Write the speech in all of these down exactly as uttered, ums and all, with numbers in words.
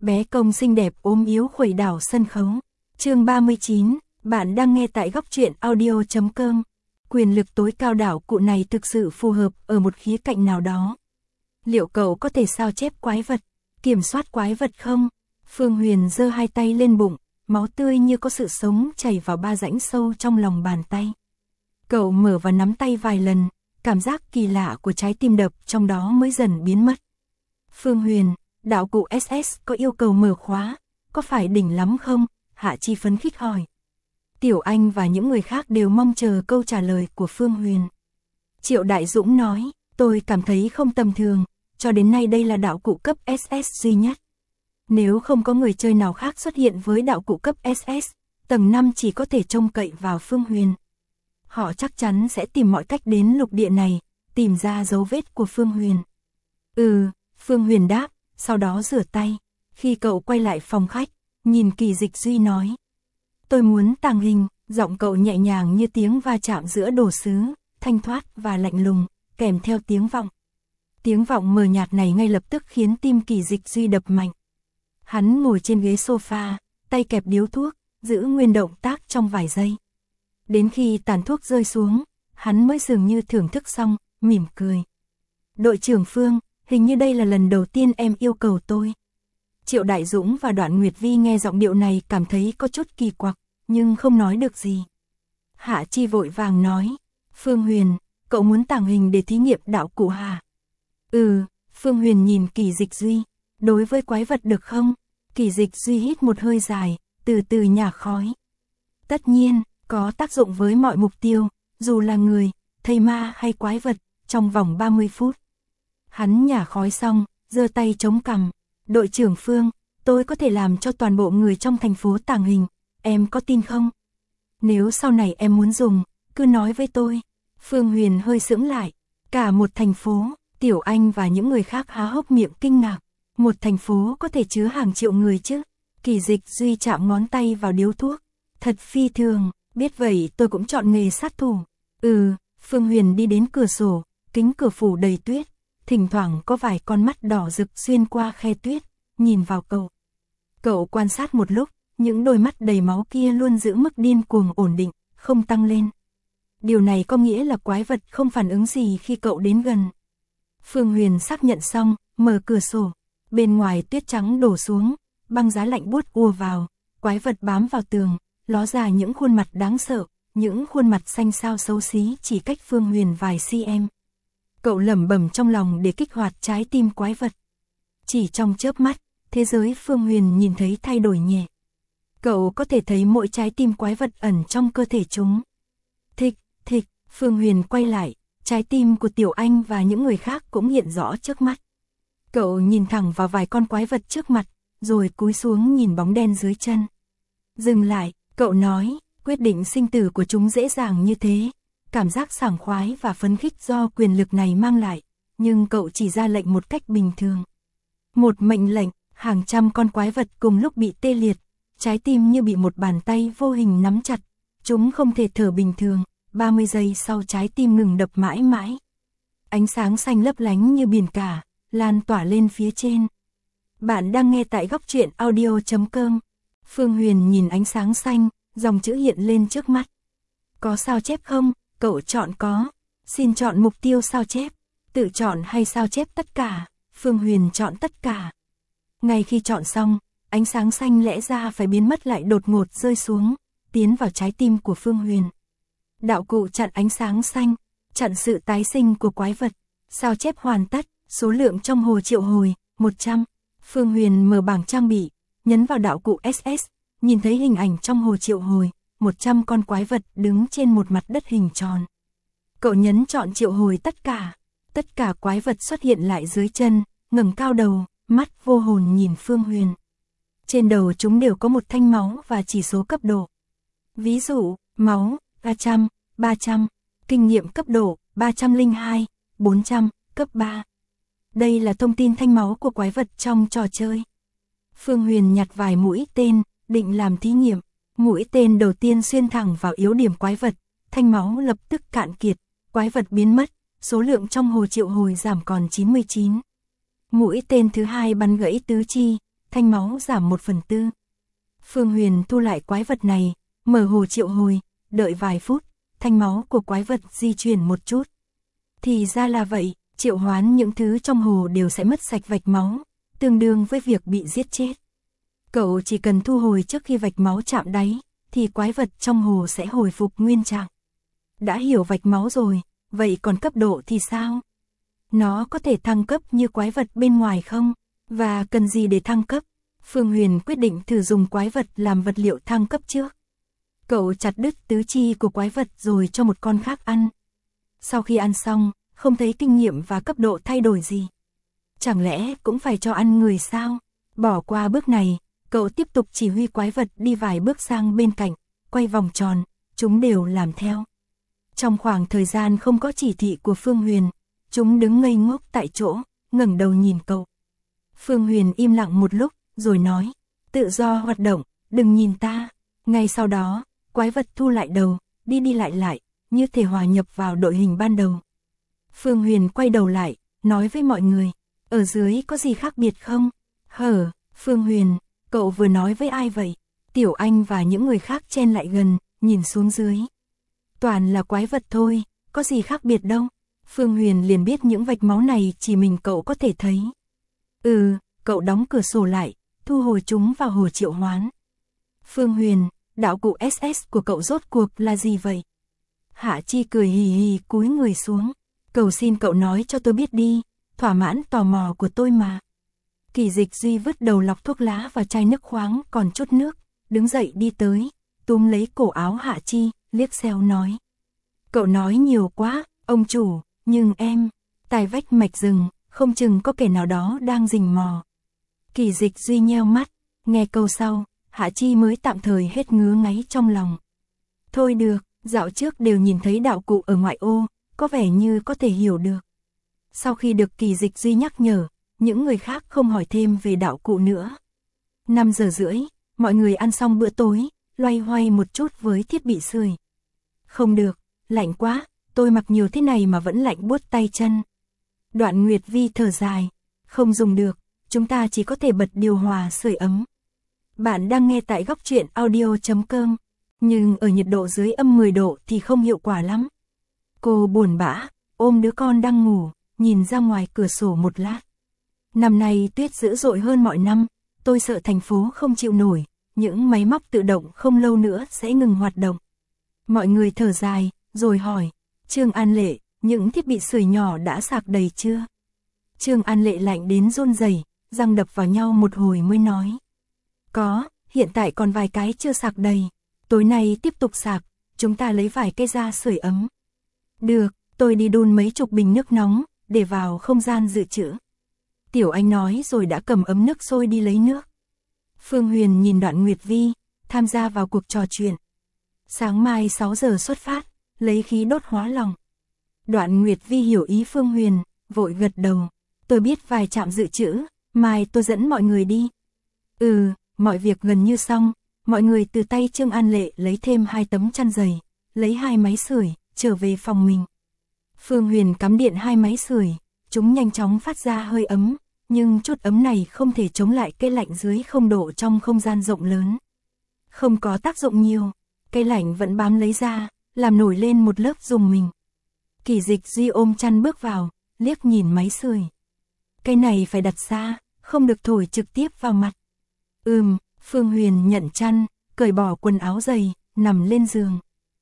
bé công xinh đẹp ốm yếu khuẩy đảo sân khấu. Chương ba mươi chín, bạn đang nghe tại góc truyện audio chấm com. Quyền lực tối cao đảo cụ này thực sự phù hợp ở một khía cạnh nào đó. Liệu cậu có thể sao chép quái vật, kiểm soát quái vật không? Phương Huyền giơ hai tay lên bụng, máu tươi như có sự sống chảy vào ba rãnh sâu trong lòng bàn tay. Cậu mở và nắm tay vài lần, cảm giác kỳ lạ của trái tim đập trong đó mới dần biến mất. Phương Huyền, đạo cụ ét ét có yêu cầu mở khóa, có phải đỉnh lắm không? Hạ Chi phấn khích hỏi. Tiểu Anh và những người khác đều mong chờ câu trả lời của Phương Huyền. Triệu Đại Dũng nói, tôi cảm thấy không tầm thường, cho đến nay đây là đạo cụ cấp ét ét duy nhất. Nếu không có người chơi nào khác xuất hiện với đạo cụ cấp ét ét, tầng năm chỉ có thể trông cậy vào Phương Huyền. Họ chắc chắn sẽ tìm mọi cách đến lục địa này, tìm ra dấu vết của Phương Huyền. Ừ, Phương Huyền đáp, sau đó rửa tay. Khi cậu quay lại phòng khách, nhìn Kỳ Dịch Duy nói. Tôi muốn tàng hình, giọng cậu nhẹ nhàng như tiếng va chạm giữa đồ sứ, thanh thoát và lạnh lùng, kèm theo tiếng vọng. Tiếng vọng mờ nhạt này ngay lập tức khiến tim Kỳ Dịch Duy đập mạnh. Hắn ngồi trên ghế sofa, tay kẹp điếu thuốc, giữ nguyên động tác trong vài giây. Đến khi tàn thuốc rơi xuống, hắn mới dường như thưởng thức xong, mỉm cười. Đội trưởng Phương, hình như đây là lần đầu tiên em yêu cầu tôi. Triệu Đại Dũng và Đoạn Nguyệt Vi nghe giọng điệu này cảm thấy có chút kỳ quặc, nhưng không nói được gì. Hạ Chi vội vàng nói, Phương Huyền, cậu muốn tàng hình để thí nghiệm đạo cụ hả? Ừ, Phương Huyền nhìn Kỳ Dịch Duy, đối với quái vật được không? Kỳ Dịch Duy hít một hơi dài, từ từ nhả khói. Tất nhiên, có tác dụng với mọi mục tiêu, dù là người, thây ma hay quái vật, trong vòng ba mươi phút. Hắn nhả khói xong, giơ tay chống cằm. Đội trưởng Phương, tôi có thể làm cho toàn bộ người trong thành phố tàng hình, em có tin không? Nếu sau này em muốn dùng, cứ nói với tôi. Phương Huyền hơi sững lại. Cả một thành phố, Tiểu Anh và những người khác há hốc miệng kinh ngạc. Một thành phố có thể chứa hàng triệu người chứ? Kỳ Dịch Duy chạm ngón tay vào điếu thuốc. Thật phi thường, biết vậy tôi cũng chọn nghề sát thủ. Ừ, Phương Huyền đi đến cửa sổ, kính cửa phủ đầy tuyết. Thỉnh thoảng có vài con mắt đỏ rực xuyên qua khe tuyết, nhìn vào cậu. Cậu quan sát một lúc, những đôi mắt đầy máu kia luôn giữ mức điên cuồng ổn định, không tăng lên. Điều này có nghĩa là quái vật không phản ứng gì khi cậu đến gần. Phương Huyền xác nhận xong, mở cửa sổ. Bên ngoài tuyết trắng đổ xuống, băng giá lạnh buốt ùa vào, quái vật bám vào tường, ló ra những khuôn mặt đáng sợ, những khuôn mặt xanh xao xấu xí chỉ cách Phương Huyền vài cm. Cậu lẩm bẩm trong lòng để kích hoạt trái tim quái vật. Chỉ trong chớp mắt, thế giới Phương Huyền nhìn thấy thay đổi nhẹ. Cậu có thể thấy mỗi trái tim quái vật ẩn trong cơ thể chúng. Thịch, thịch, Phương Huyền quay lại, trái tim của Tiểu Anh và những người khác cũng hiện rõ trước mắt. Cậu nhìn thẳng vào vài con quái vật trước mặt, rồi cúi xuống nhìn bóng đen dưới chân. Dừng lại, cậu nói, quyết định sinh tử của chúng dễ dàng như thế. Cảm giác sảng khoái và phấn khích do quyền lực này mang lại, nhưng cậu chỉ ra lệnh một cách bình thường. Một mệnh lệnh, hàng trăm con quái vật cùng lúc bị tê liệt, trái tim như bị một bàn tay vô hình nắm chặt, chúng không thể thở bình thường, ba mươi giây sau trái tim ngừng đập mãi mãi. Ánh sáng xanh lấp lánh như biển cả, lan tỏa lên phía trên. Bạn đang nghe tại góc truyện audio chấm com. Phương Huyền nhìn ánh sáng xanh, dòng chữ hiện lên trước mắt. Có sao chép không? Cậu chọn có. Xin chọn mục tiêu sao chép. Tự chọn hay sao chép tất cả? Phương Huyền chọn tất cả. Ngay khi chọn xong, ánh sáng xanh lẽ ra phải biến mất lại đột ngột rơi xuống, tiến vào trái tim của Phương Huyền. Đạo cụ chặn ánh sáng xanh, chặn sự tái sinh của quái vật. Sao chép hoàn tất, số lượng trong hồ triệu hồi, một trăm. Phương Huyền mở bảng trang bị, nhấn vào đạo cụ ét ét, nhìn thấy hình ảnh trong hồ triệu hồi, một trăm con quái vật đứng trên một mặt đất hình tròn. Cậu nhấn chọn triệu hồi tất cả, tất cả quái vật xuất hiện lại dưới chân, ngẩng cao đầu, mắt vô hồn nhìn Phương Huyền. Trên đầu chúng đều có một thanh máu và chỉ số cấp độ. Ví dụ, máu, ba trăm, ba trăm, kinh nghiệm cấp độ, ba trăm lẻ hai, bốn trăm, cấp ba. Đây là thông tin thanh máu của quái vật trong trò chơi. Phương Huyền nhặt vài mũi tên, định làm thí nghiệm. Mũi tên đầu tiên xuyên thẳng vào yếu điểm quái vật, thanh máu lập tức cạn kiệt, quái vật biến mất, số lượng trong hồ triệu hồi giảm còn chín mươi chín. Mũi tên thứ hai bắn gãy tứ chi, thanh máu giảm một phần tư. Phương Huyền thu lại quái vật này, mở hồ triệu hồi, đợi vài phút, thanh máu của quái vật di chuyển một chút. Thì ra là vậy, triệu hoán những thứ trong hồ đều sẽ mất sạch vạch máu, tương đương với việc bị giết chết. Cậu chỉ cần thu hồi trước khi vạch máu chạm đáy, thì quái vật trong hồ sẽ hồi phục nguyên trạng. Đã hiểu vạch máu rồi, vậy còn cấp độ thì sao? Nó có thể thăng cấp như quái vật bên ngoài không? Và cần gì để thăng cấp? Phương Huyền quyết định thử dùng quái vật làm vật liệu thăng cấp trước. Cậu chặt đứt tứ chi của quái vật rồi cho một con khác ăn. Sau khi ăn xong, không thấy kinh nghiệm và cấp độ thay đổi gì. Chẳng lẽ cũng phải cho ăn người sao? Bỏ qua bước này, cậu tiếp tục chỉ huy quái vật đi vài bước sang bên cạnh, quay vòng tròn, chúng đều làm theo. Trong khoảng thời gian không có chỉ thị của Phương Huyền, chúng đứng ngây ngốc tại chỗ, ngẩng đầu nhìn cậu. Phương Huyền im lặng một lúc, rồi nói, tự do hoạt động, đừng nhìn ta. Ngay sau đó, quái vật thu lại đầu, đi đi lại lại, như thể hòa nhập vào đội hình ban đầu. Phương Huyền quay đầu lại, nói với mọi người, ở dưới có gì khác biệt không? Hở, Phương Huyền, cậu vừa nói với ai vậy? Tiểu Anh và những người khác chen lại gần, nhìn xuống dưới. Toàn là quái vật thôi, có gì khác biệt đâu. Phương Huyền liền biết những vạch máu này chỉ mình cậu có thể thấy. Ừ, cậu đóng cửa sổ lại, thu hồi chúng vào hồ triệu hoán. Phương Huyền, đạo cụ ét ét của cậu rốt cuộc là gì vậy? Hạ Chi cười hì hì cúi người xuống. Cầu xin cậu nói cho tôi biết đi, thỏa mãn tò mò của tôi mà. Kỳ Dịch Duy vứt đầu lọc thuốc lá vào chai nước khoáng còn chút nước, đứng dậy đi tới, túm lấy cổ áo Hạ Chi, liếc xéo nói. Cậu nói nhiều quá, ông chủ, nhưng em, tài vách mạch rừng, không chừng có kẻ nào đó đang rình mò. Kỳ Dịch Duy nheo mắt, nghe câu sau, Hạ Chi mới tạm thời hết ngứa ngáy trong lòng. Thôi được, dạo trước đều nhìn thấy đạo cụ ở ngoại ô, có vẻ như có thể hiểu được. Sau khi được Kỳ Dịch Duy nhắc nhở, những người khác không hỏi thêm về đạo cụ nữa. năm giờ rưỡi, mọi người ăn xong bữa tối, loay hoay một chút với thiết bị sưởi. Không được, lạnh quá, tôi mặc nhiều thế này mà vẫn lạnh buốt tay chân. Đoạn Nguyệt Vi thở dài, không dùng được, chúng ta chỉ có thể bật điều hòa sưởi ấm. Bạn đang nghe tại góc truyện audio chấm com, nhưng ở nhiệt độ dưới âm mười độ thì không hiệu quả lắm. Cô buồn bã, ôm đứa con đang ngủ, nhìn ra ngoài cửa sổ một lát. Năm nay tuyết dữ dội hơn mọi năm, tôi sợ thành phố không chịu nổi, những máy móc tự động không lâu nữa sẽ ngừng hoạt động. Mọi người thở dài, rồi hỏi, Trương An Lệ, những thiết bị sưởi nhỏ đã sạc đầy chưa? Trương An Lệ lạnh đến run rẩy, răng đập vào nhau một hồi mới nói. Có, hiện tại còn vài cái chưa sạc đầy, tối nay tiếp tục sạc, chúng ta lấy vài cây ra sưởi ấm. Được, tôi đi đun mấy chục bình nước nóng, để vào không gian dự trữ. Tiểu Anh nói rồi đã cầm ấm nước sôi đi lấy nước. Phương Huyền nhìn Đoạn Nguyệt Vi, tham gia vào cuộc trò chuyện. Sáng mai sáu giờ xuất phát, lấy khí đốt hóa lòng. Đoạn Nguyệt Vi hiểu ý Phương Huyền, vội gật đầu. Tôi biết vài trạm dự trữ, mai tôi dẫn mọi người đi. Ừ, mọi việc gần như xong, mọi người từ tay Trương An Lệ lấy thêm hai tấm chăn dày, lấy hai máy sưởi, trở về phòng mình. Phương Huyền cắm điện hai máy sưởi, chúng nhanh chóng phát ra hơi ấm, nhưng chút ấm này không thể chống lại cái lạnh dưới không độ trong không gian rộng lớn. Không có tác dụng nhiều, cái lạnh vẫn bám lấy ra, làm nổi lên một lớp rùng mình. Kỳ Dịch Duy ôm chăn bước vào, liếc nhìn máy sưởi. Cái này phải đặt xa, không được thổi trực tiếp vào mặt. Ừm, Phương Huyền nhận chăn, cởi bỏ quần áo dày, nằm lên giường.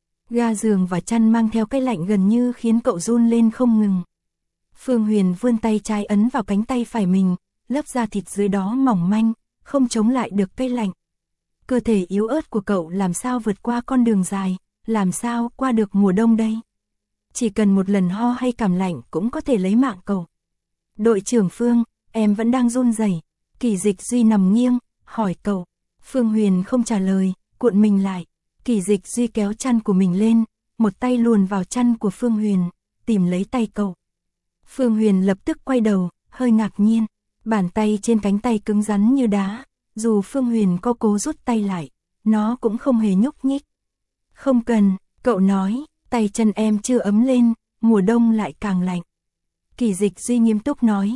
Ga giường và chăn mang theo cái lạnh gần như khiến cậu run lên không ngừng. Phương Huyền vươn tay trái ấn vào cánh tay phải mình, lớp da thịt dưới đó mỏng manh, không chống lại được cái lạnh. Cơ thể yếu ớt của cậu làm sao vượt qua con đường dài, làm sao qua được mùa đông đây? Chỉ cần một lần ho hay cảm lạnh cũng có thể lấy mạng cậu. Đội trưởng Phương, em vẫn đang run rẩy. Kỳ Dịch Duy nằm nghiêng, hỏi cậu. Phương Huyền không trả lời, cuộn mình lại. Kỳ Dịch Duy kéo chăn của mình lên, một tay luồn vào chăn của Phương Huyền, tìm lấy tay cậu. Phương Huyền lập tức quay đầu, hơi ngạc nhiên. Bàn tay trên cánh tay cứng rắn như đá, dù Phương Huyền có cố rút tay lại, nó cũng không hề nhúc nhích. Không cần, cậu nói, tay chân em chưa ấm lên, mùa đông lại càng lạnh. Kỳ Dịch Duy nghiêm túc nói,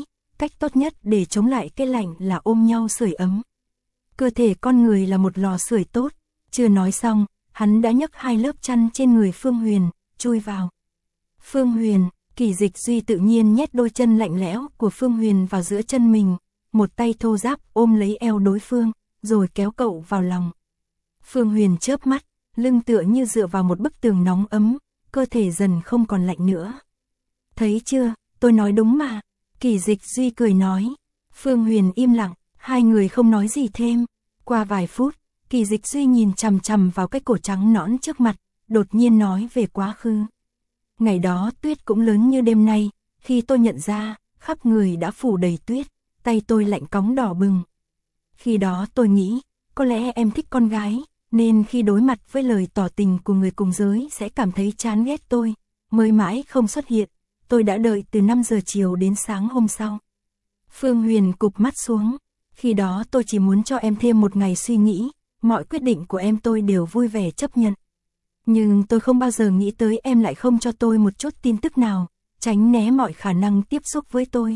cách tốt nhất để chống lại cái lạnh là ôm nhau sưởi ấm. Cơ thể con người là một lò sưởi tốt. Chưa nói xong, hắn đã nhấc hai lớp chăn trên người Phương Huyền, chui vào. Phương Huyền, Kỳ Dịch Duy tự nhiên nhét đôi chân lạnh lẽo của Phương Huyền vào giữa chân mình, một tay thô ráp ôm lấy eo đối phương, rồi kéo cậu vào lòng. Phương Huyền chớp mắt, lưng tựa như dựa vào một bức tường nóng ấm, cơ thể dần không còn lạnh nữa. Thấy chưa, tôi nói đúng mà, Kỳ Dịch Duy cười nói. Phương Huyền im lặng, hai người không nói gì thêm. Qua vài phút, Kỳ Dịch Duy nhìn chằm chằm vào cái cổ trắng nõn trước mặt, đột nhiên nói về quá khứ. Ngày đó tuyết cũng lớn như đêm nay, khi tôi nhận ra, khắp người đã phủ đầy tuyết, tay tôi lạnh cóng đỏ bừng. Khi đó tôi nghĩ, có lẽ em thích con gái, nên khi đối mặt với lời tỏ tình của người cùng giới sẽ cảm thấy chán ghét tôi, mới mãi không xuất hiện. Tôi đã đợi từ năm giờ chiều đến sáng hôm sau. Phương Huyền cụp mắt xuống. Khi đó tôi chỉ muốn cho em thêm một ngày suy nghĩ, mọi quyết định của em tôi đều vui vẻ chấp nhận. Nhưng tôi không bao giờ nghĩ tới em lại không cho tôi một chút tin tức nào, tránh né mọi khả năng tiếp xúc với tôi.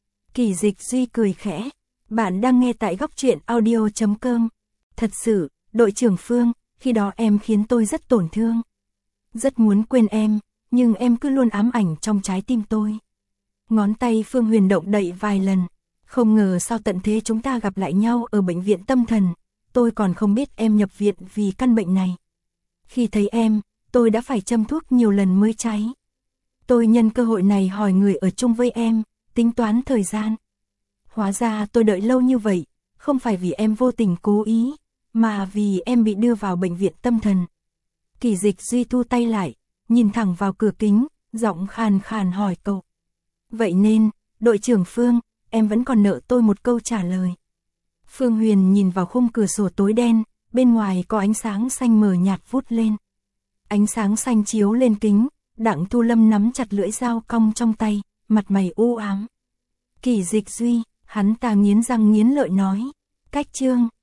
Kỳ Dịch Duy cười khẽ. Bạn đang nghe tại góc truyện audio chấm com. Thật sự, đội trưởng Phương, khi đó em khiến tôi rất tổn thương. Rất muốn quên em, nhưng em cứ luôn ám ảnh trong trái tim tôi. Ngón tay Phương Huyền động đậy vài lần. Không ngờ sao tận thế chúng ta gặp lại nhau ở bệnh viện tâm thần. Tôi còn không biết em nhập viện vì căn bệnh này. Khi thấy em, tôi đã phải châm thuốc nhiều lần mới cháy. Tôi nhân cơ hội này hỏi người ở chung với em, tính toán thời gian. Hóa ra tôi đợi lâu như vậy, không phải vì em vô tình cố ý, mà vì em bị đưa vào bệnh viện tâm thần. Kỳ Dịch Duy thu tay lại, nhìn thẳng vào cửa kính, giọng khàn khàn hỏi cậu. Vậy nên, đội trưởng Phương, em vẫn còn nợ tôi một câu trả lời. Phương Huyền nhìn vào khung cửa sổ tối đen, bên ngoài có ánh sáng xanh mờ nhạt vút lên. Ánh sáng xanh chiếu lên kính, Đặng Thu Lâm nắm chặt lưỡi dao cong trong tay, mặt mày u ám. Kỳ Dịch Duy, hắn ta nghiến răng nghiến lợi nói, cách chương.